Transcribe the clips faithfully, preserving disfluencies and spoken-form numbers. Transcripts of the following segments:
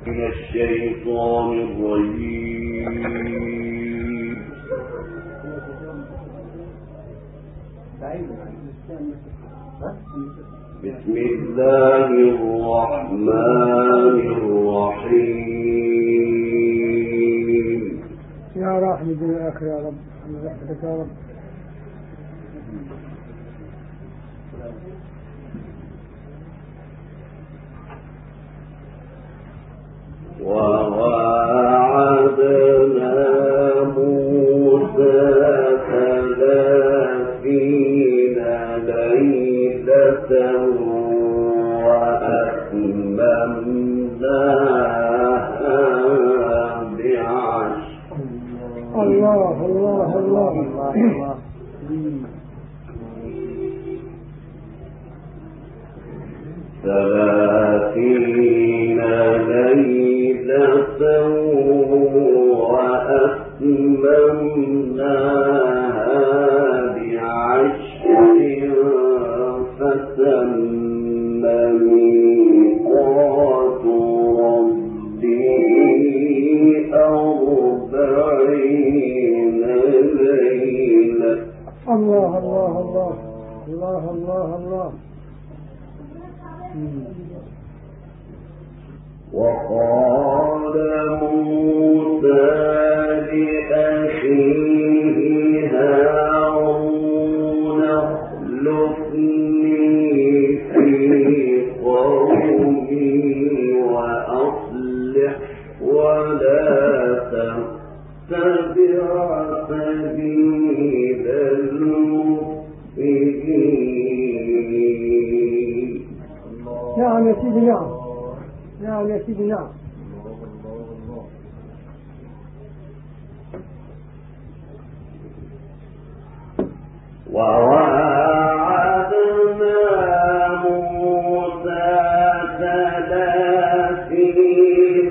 من الشيطان الرجيم. بسم الله الرحمن الرحيم. يا رحمة الدنيا آخر يا رب، برحمتك يا رب. وواعدنا موسى ثلاثين ليلة وأتممناها بعشر. الله الله الله الله. ثلاثين ليلة وأتممناها بعشر فتم ميقات ربه أربعين ليلة. الله الله الله الله الله الله. وقال موسى لأخيه هارون اخلفني في قومي وأصلح ولا تتبع سبيل المفسدين. نعم يا سيدي، نعم نعم يا سيدي، نعم. وواعدنا موسى ثلاثين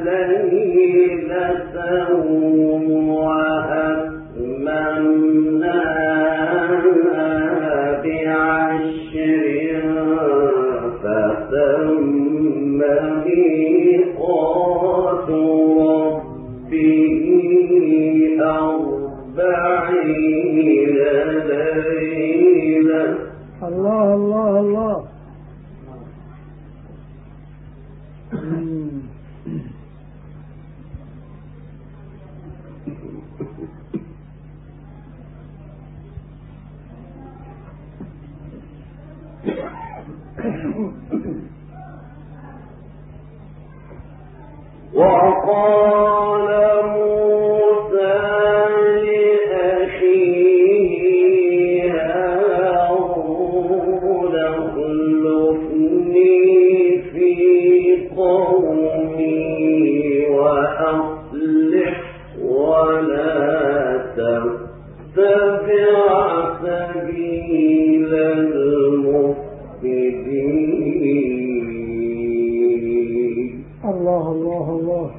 ليلة وأتممناها بعشر فتم ميقات ربه أربعين ليلة. الله الله الله. وقال موسى لأخيه هارون اخلفني في قومي وأصلح ولا تتبع سبيل المفسدين. الله الله الله.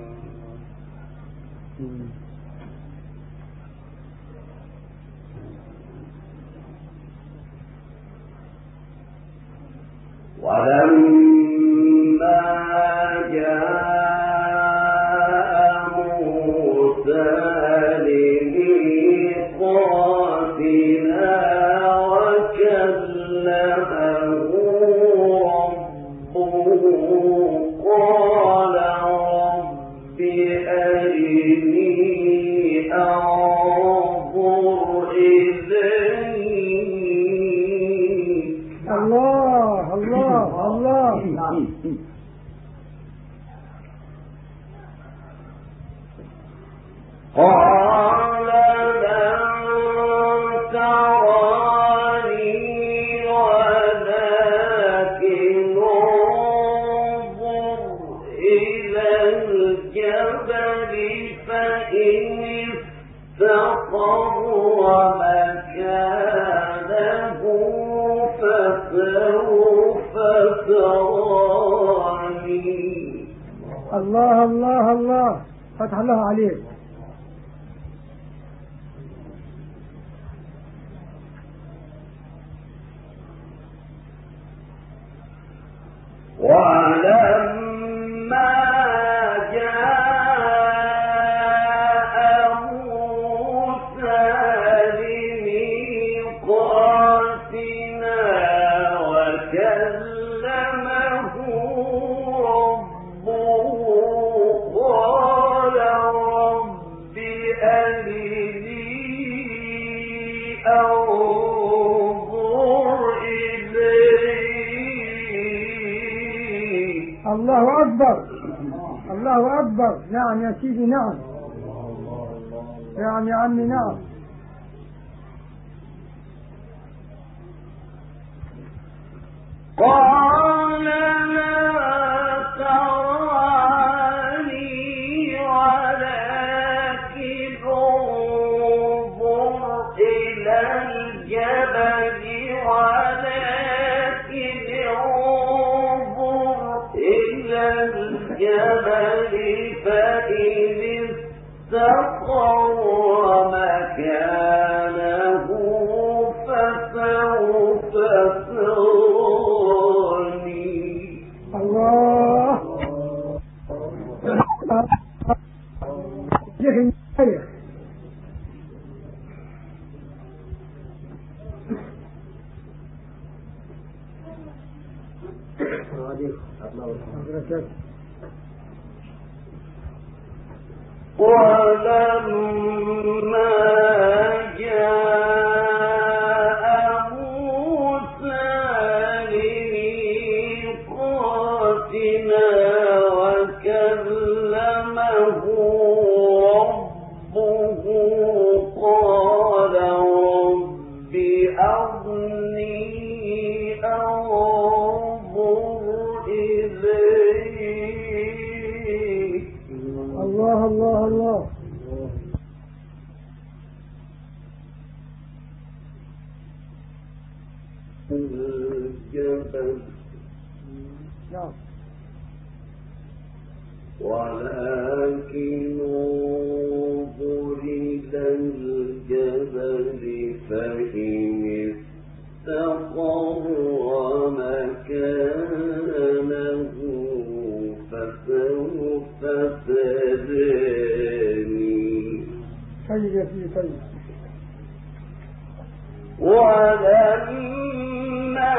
ولما جاء موسى لميقاتنا وكلمه ربه قال رب أرني أنظر إليك. الله الله الله. قال لن تراني ولكن انظر إلى الجبل فإن استقر مكانه فسوف تراني. الله الله الله. فتح الله عليك. ولما الله أكبر الله أكبر. نعم يا سيدي نعم. نعم يا عمي نعم. قال لا تراني ولكن انظر إلى الجبل ولكن انظر إلى الجبل فإن استقر مكانه فسوف تراني. الله شيخ ولما جاء موسى لميقاتنا وكلمه ربه قال رب أرني أنظر إليك. الله الله الله. الجبل نعم. ولكن انظر إلى الجبل فإن استقر مكانه فسوف تراني. طيب يا سيدي طيب. ولما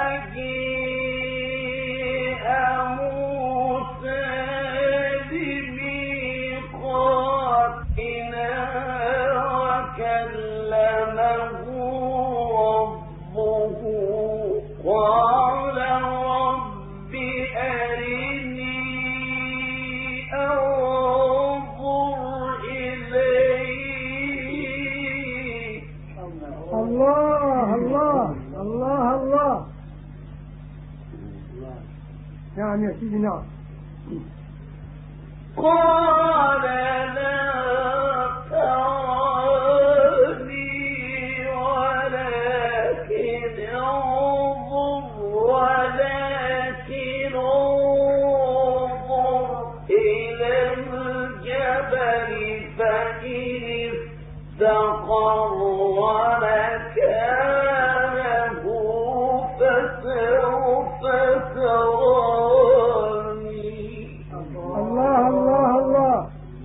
جاء موسى لميقاتنا وكلمه ربه قال رب أرني أنظر إليك. الله الله الله الله. نعم يا سيدي نعم. قال لا تراني ولكن انظر ولكن انظر إلى الجبل فإن استقر مكانه فسوف تراني. الله الله الله.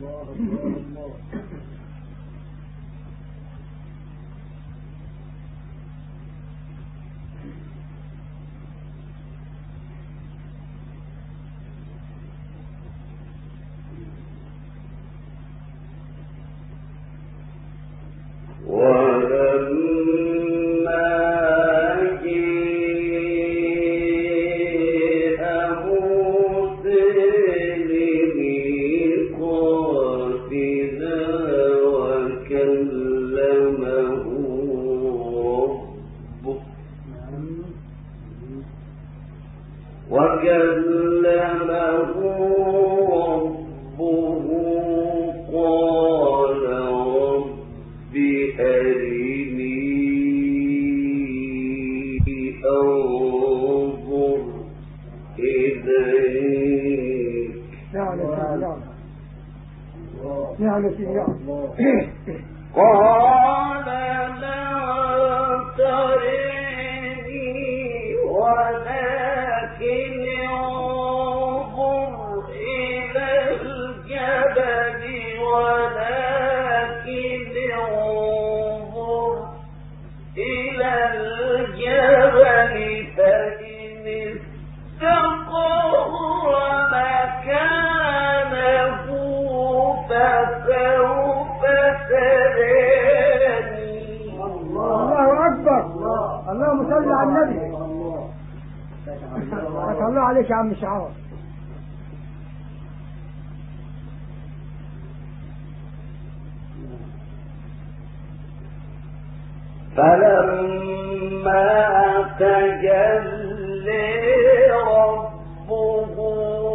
ولما جاء موسى لميقاتنا وكلمه ربه وكلمه ربه قال رب أرني أنظر إليك. نعم يا سيدي نعم. نعم يا سيدي نعم. قال لا ترني ولكن انظر إلى الجبل ولكن انظر إلى الجبل فإن استقر مكانه فسوف تراني. الله أكبر. اللهم صل على النبي. ما شاء الله عليك يا عم شعار. فلما تجلى ربه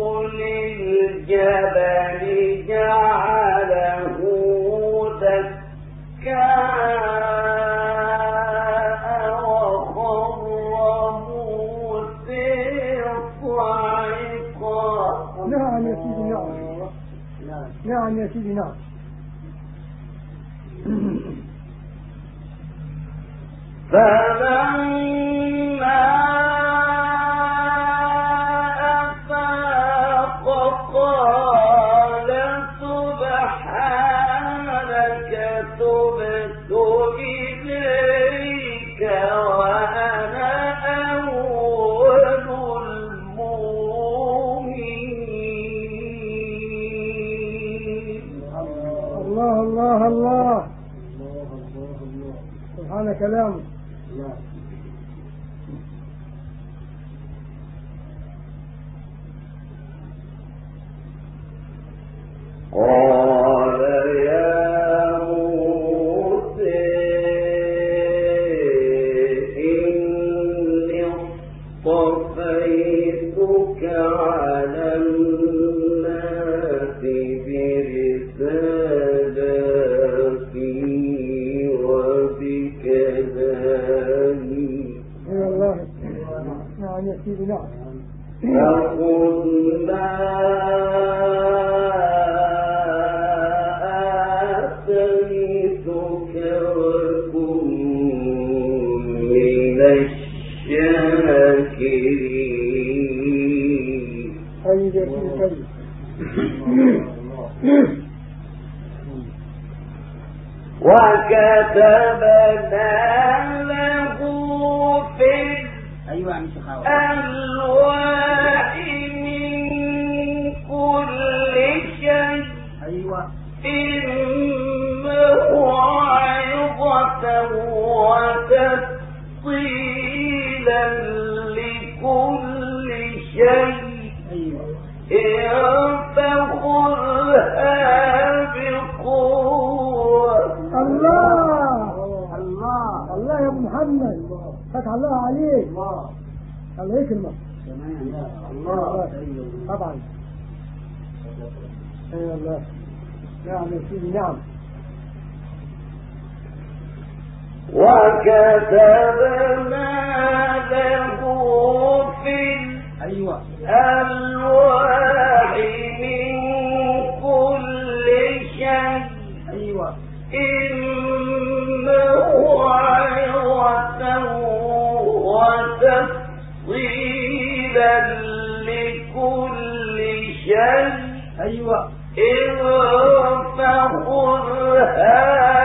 للجبل جعله دكا وخر موسى صعقا. نعم يا سيدي نعم. نعم يا سيدي نعم. فلما أفاق قال سبحانك تبت إليك وأنا أول المؤمنين. الله الله الله سبحان كلامه. قال يا موسى إني اصطفيتك على الناس برسالتي وبكلامي. نعم يا سيدي نعم. فخذ ما آتيتك وكن من الشاكرين. طيب يا سيدي طيب. وكتبنا له في الألواح من كل شيء موعظة وتفصيلا لكل شيء فخذها بقوة. الله الله الله يا ابو محمد فتح الله عليك. الله يكرمك. الله طبعا. اي والله. نعم يا سيدي نعم. وكتبنا له في الألواح من كل شيء موعظة وتفصيلا لكل شيء فخذها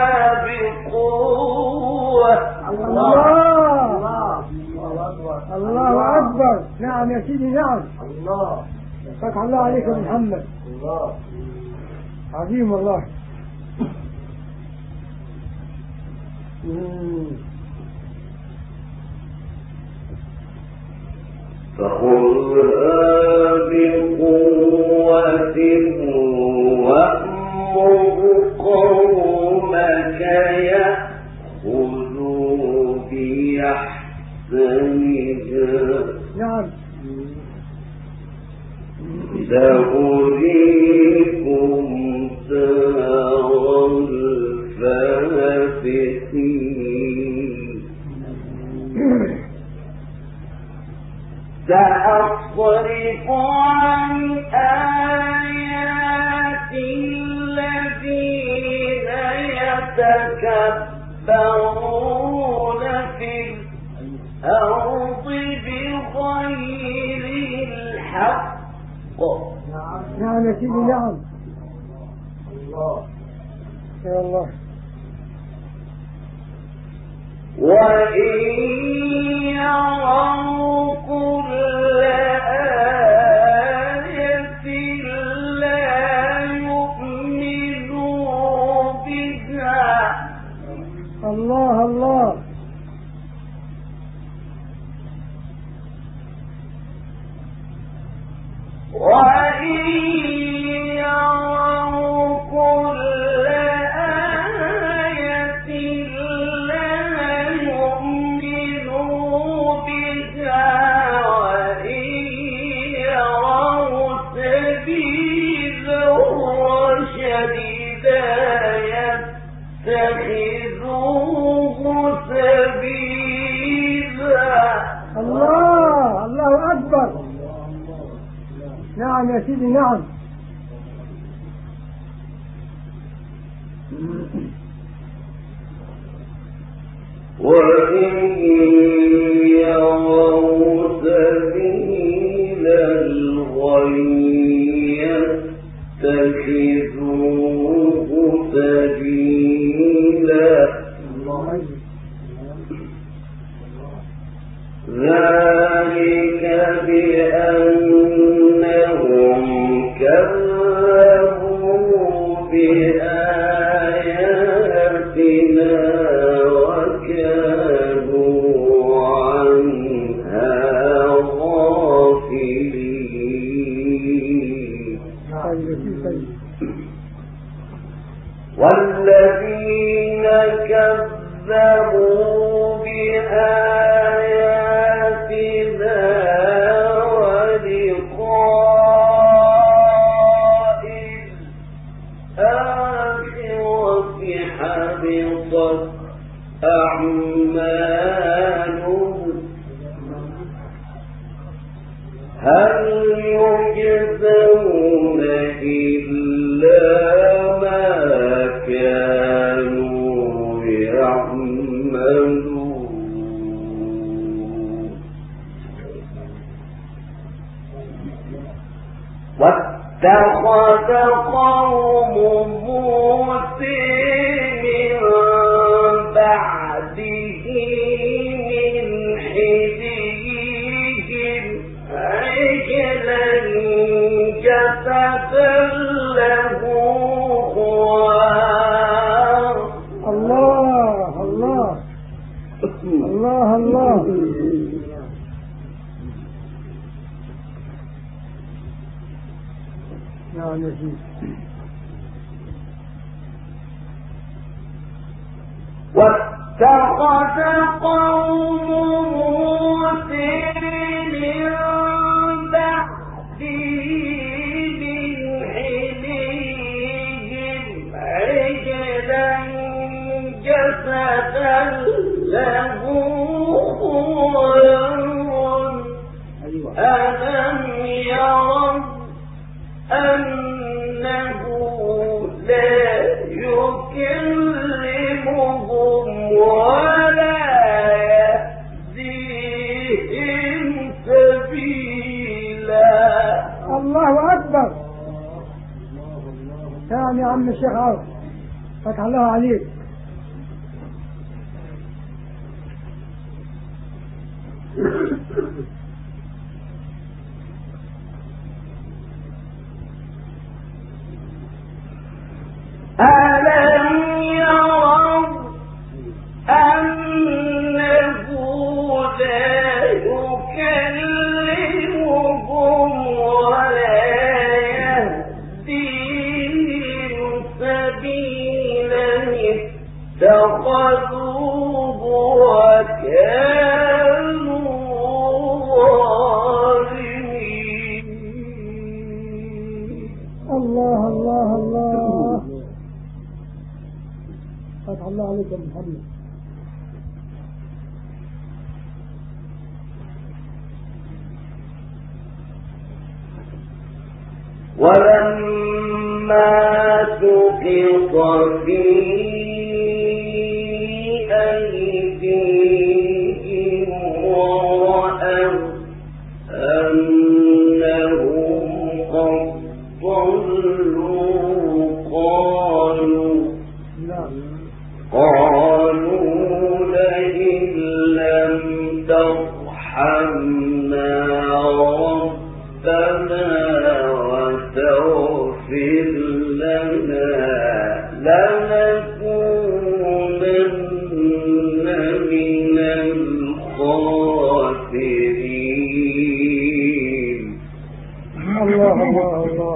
بقوة. الله الله أكبر. نعم يا سيدي نعم. الله فتح الله عليك يا محمد. الله عظيم والله. فخذها بقوة وأمر قومك يأخذوا بأحسنها. نعم. سأريكم دار الفاسقين. سأصرف عن آياتي الذين يتكبرون في الأرض بغير الحق. نعم يا سيدي نعم. الله يا الله. وإن يروا كل آية لا يؤمنوا بها. الله الله. وإن يروا كل آية لا نعم يا سيدي نعم. وإن يروا سبيل الغي يتخذوه سبيلا ذلك بأنهم كذبوا بآياتنا وكانوا عنها غافلين. والذين كذبوا بآياتنا ولقاء الآخرة حبطت أعمالهم هل يجزون إلا ما كانوا يعملون. واتخذ قوم موسى من بعده من حليهم عجلا جسدا له خوار. الله الله الله الله. نعم يا سيدي. واتخذ قوم موسى من بعده من حليهم عجلا جسدا له خوار ألم يروا أنه لا يكلمهم ولا يهديهم سبيلا. الله أكبر. نعم يا عم الشيخ عوف فتح الله عليك. ألم يروا أنه لا يكلمهم ولا يهديهم سبيلا اتخذوه وكانوا ظالمين. الله الله الله. فتح الله عليك يا محمد. ولما سقط في أيديهم ورأوا أنهم قد ضلوا قالوا قالوا لئن لم ترحمنا ربنا وتغفر لنا لنكونن من الخاسرين. الله الله الله.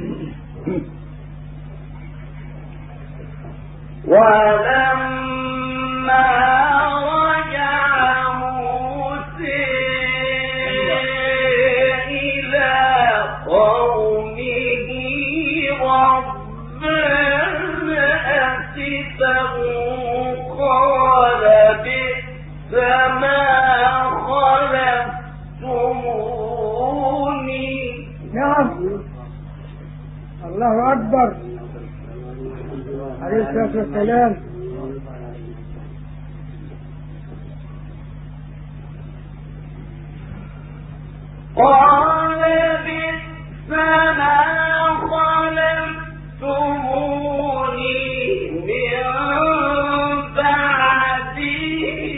ولما رجع موسى إلى قومه غضبان أسفا قال بئس ما خلفتموني. نعم الله أكبر عليه الصلاة والسلام. قال بئس ما خلفتموني من بعدي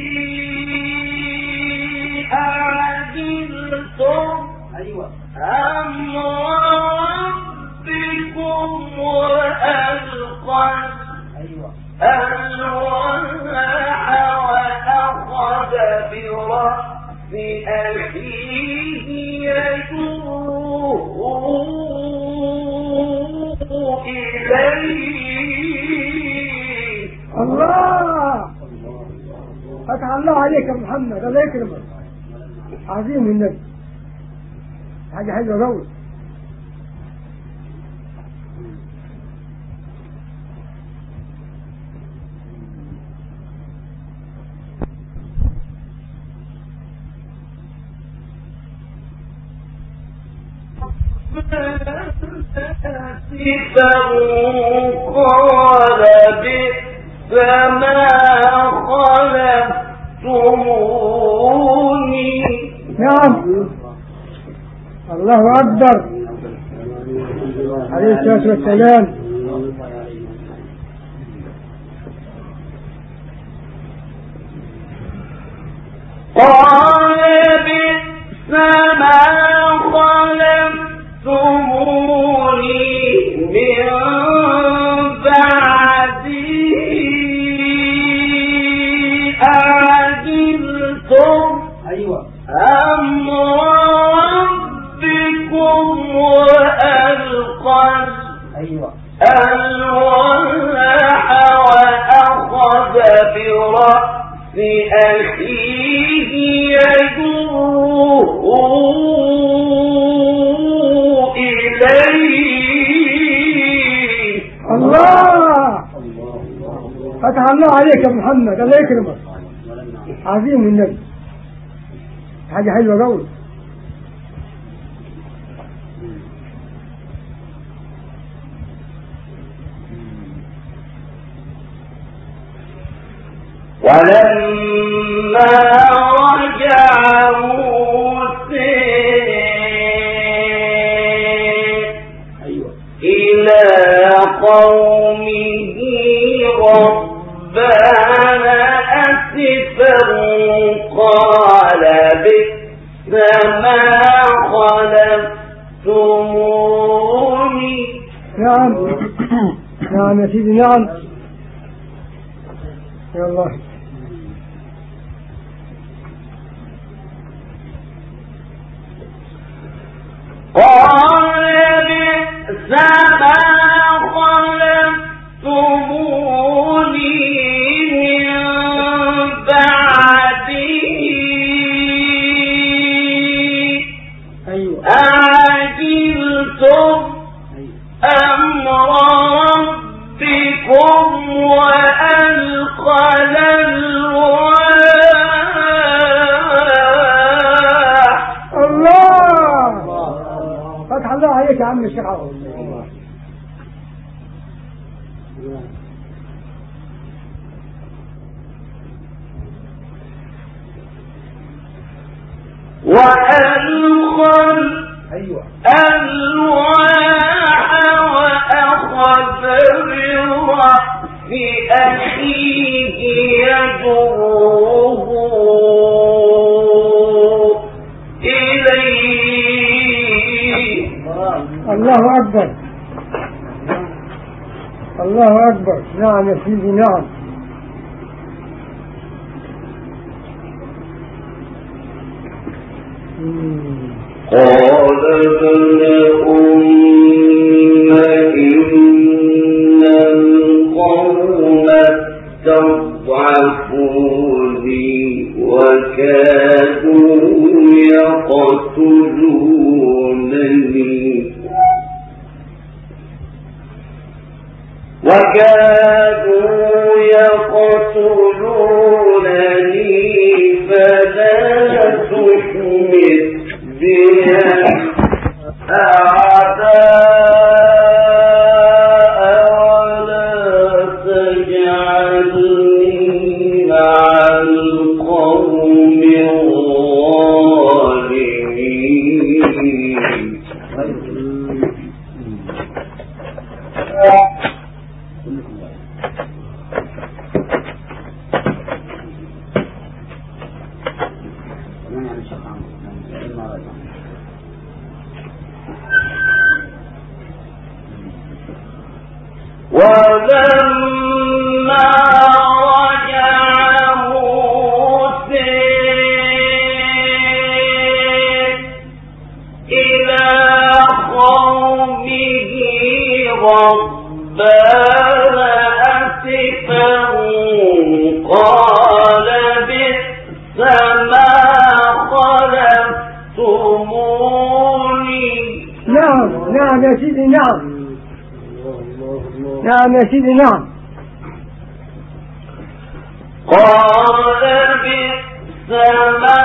أعجلتم أمر ربكم وألقى الألواح وأخذ برأس أخيه يجره إليه. الله فتح الله عليك يا محمد، الله يكرمك. عظيم النبي، حاجة حلوة قوي. قال بئس ما خلفتموني. نعم الله أكبر عليه الصلاة والسلام. قال بئس ما خلفتموني من بعدي أعجلتم أمر ربكم وألقى الألواح وأخذ برأس أخيه يجره إليه. الله فتح الله عليك يا محمد، الله يكرمك. عظيم النبي، حاجة حلوة قوي. ولما رجع موسى إلى قومه ربنا أسفا قال بئس ما خلفتموني. نعم نعم يا سيدي، نعم يا الله. قال بئس ما خلفتموني من بعدي أعجلتم أمر ربكم وألقى الألواح. الله فتح الله عليك يا عم الشيخ عوض. وألقى الألواح وأخذ برأس أخيه يجره إليه. الله أكبر الله أكبر. نعم يا سيدي، نعم. قال ابن أم إن القوم استضعفوني وكادوا يقتلونني وكادوا يقتلونني فلا تشمت بهم أعداء ولما رجع موسى إلى قومه غضبان أسفا قال بئس ما خلفتموني. نعم نعم يا سيدي نعم نعم يا سيدي نعم. قال بئس ما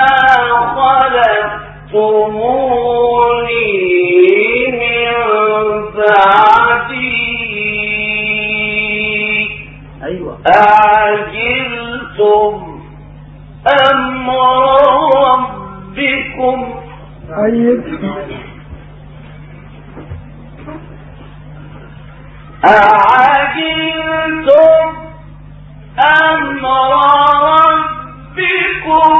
خلفتموني من بعدي أيوة أعجلتم أمر ربكم. طيب أعجلتم أمر ربكم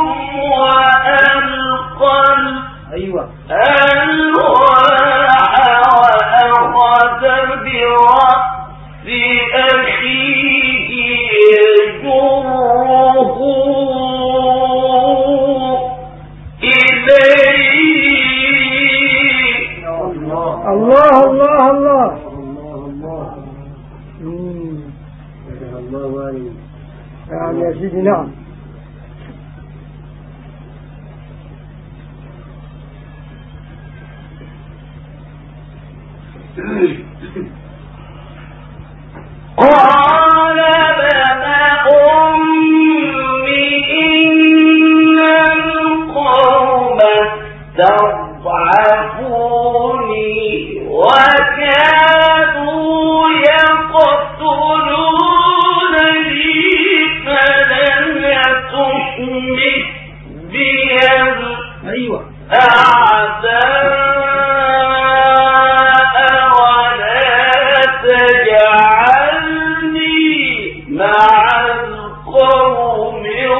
وألقى أيوة الألواح وأخذ برأس أخيه يجره إليه. الله الله الله نعم يا سيدي نعم. قال ابن أم إن القوم استضعفوني وكانوا يقتلونني فلم تشمت بي أيوة الأعداء ولا تجعلني مع القوم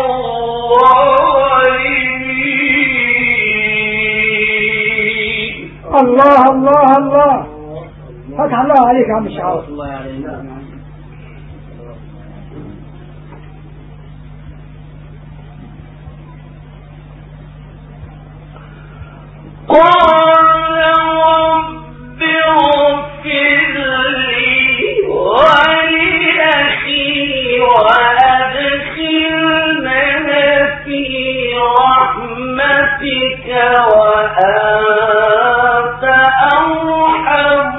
الظالمين. الله الله الله فتح الله عليك يا عم الشعار. الله علينا. قال رب اغفر لي ولأخي وأدخلنا في رحمتك وأنت أرحم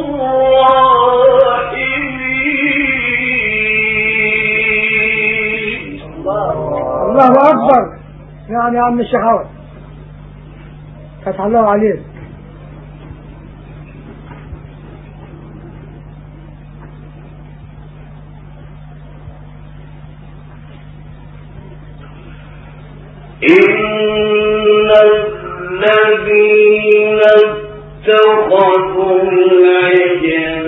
الراحمين. الله أكبر. نعم يا عم الشعار فتح الله عليك. إن الذين اتخذوا العجل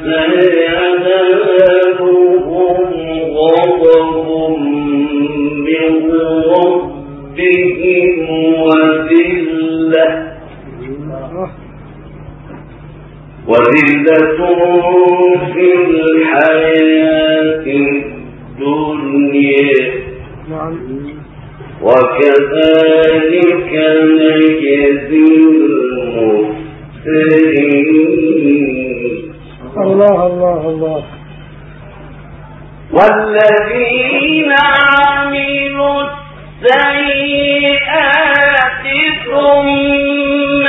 سينالهم غضب من ربهم وذلة وذلة في الحياة الدنيا وكذلك نجزي المفترين. الله الله الله. والذين عملوا السيئات ثم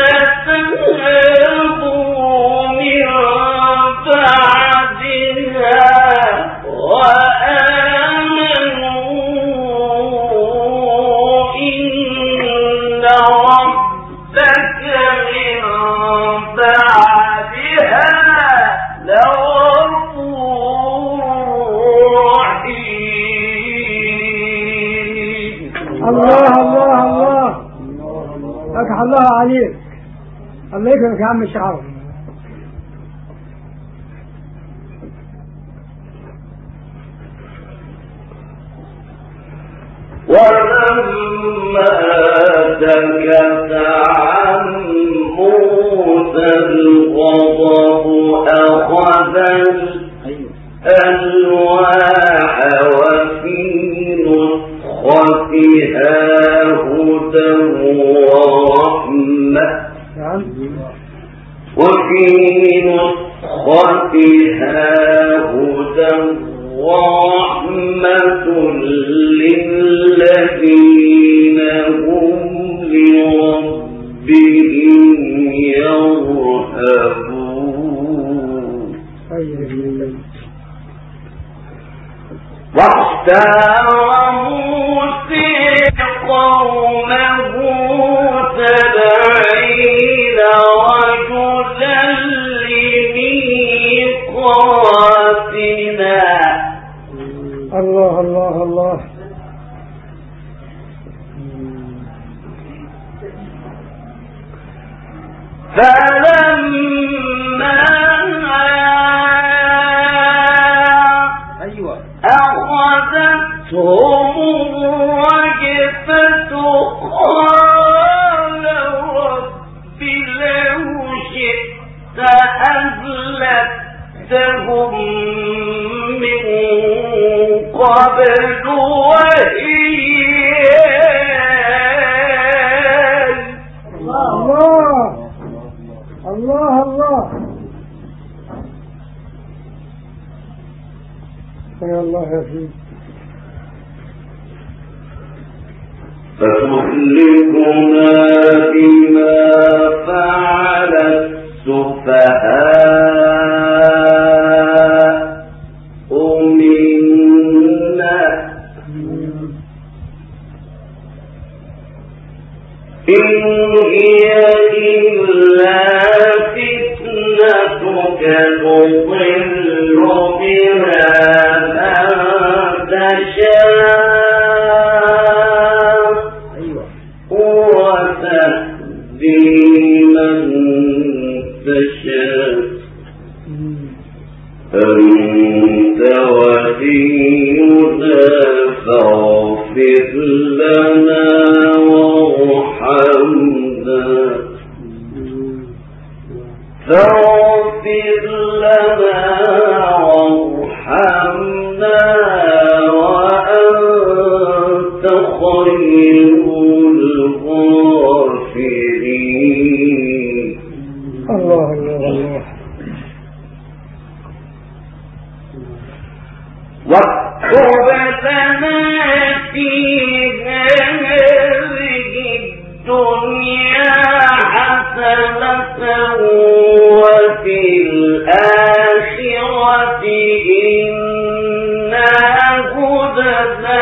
تابوا من بعدها وآمنوا إن ربك من بعدها لغفور رحيم. الله الله الله فتح الله عليك الله يكرمك يا عم الشعراوي. ولما سكت عن موسى الغضب أخذ الألواح وفي نسختها هدى ورحمة وفي نسختها هدى ورحمة للذين هم لربهم يرهبون. واختار موسى قومه سبعين رجلا لميقاتنا. الله الله الله. فلما أيوة أخذتهم الرجفة قال رب لو شئت أهلكتهم من قبل وإياي. الله الله الله. يا الله يا سيدي. فتهلكنا بما فعل السفهاء منا إن هي إلا فتنتك تضل بها من تشاء وتهدي من تشاء أنت ولينا فاغفر لنا وارحمنا فاغفر لنا وارحمنا وأنت خير الغافرين. الله الله الله. واكتب لنا في هذه الدنيا حسنة وفي الآخرة إنا هدنا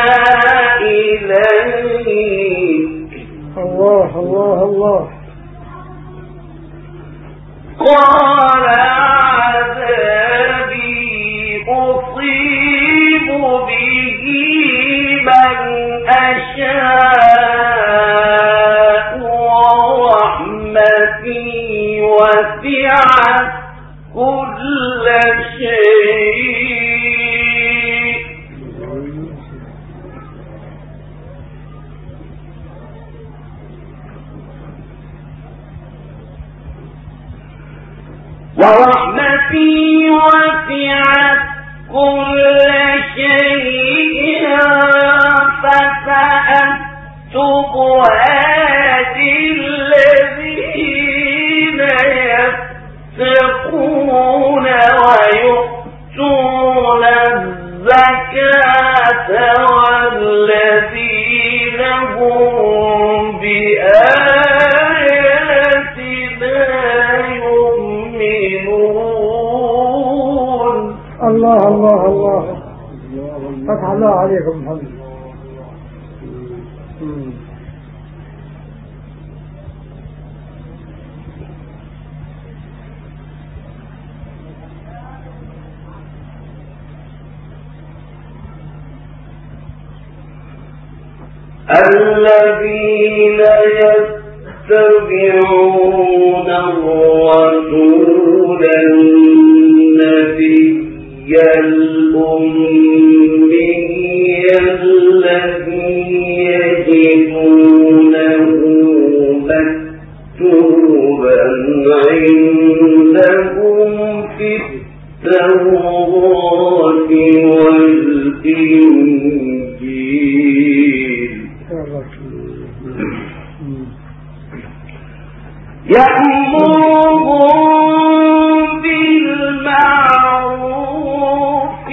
إليك. الله الله الله. قال عذابي أصيب به من أشاء ورحمتي وسعت كل شيء. ورحمتي وسعت كل شيء فسأكتبها للذين يتقون ويؤتون الزكاة والذين هم بآياتنا يؤمنون. الله الله الله. فتح الله عليكم محمد. الذين يتبعون الرسول النبي الأمي الذي يجدونه مكتوبا عندهم في التوراة والإنجيل يأمرهم بالمعروف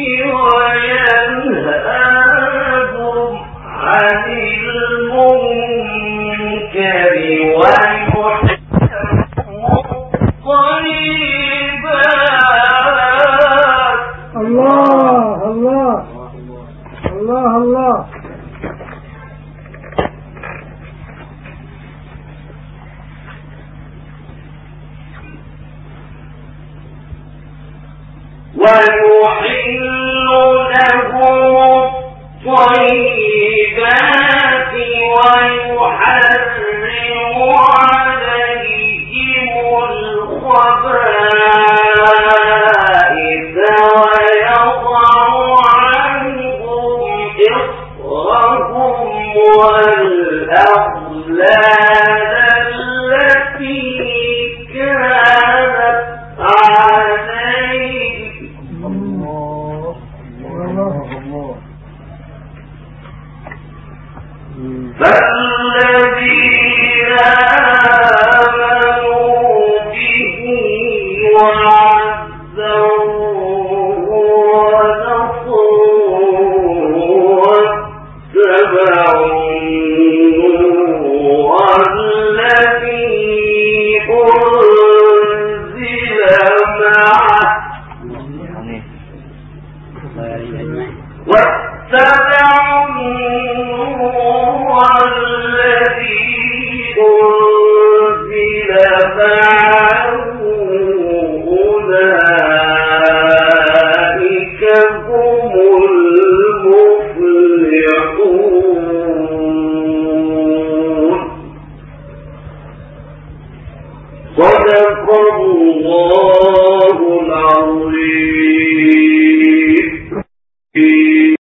وينهاهم عن المنكر ويحب الطيبات. الله الله الله الله. ويحل لهم الطيبات ويحرم عليهم الخبائث ويضع عنهم إصرهم والأغلال التي كانت عليهم. فالذين آمنوا به وعملوا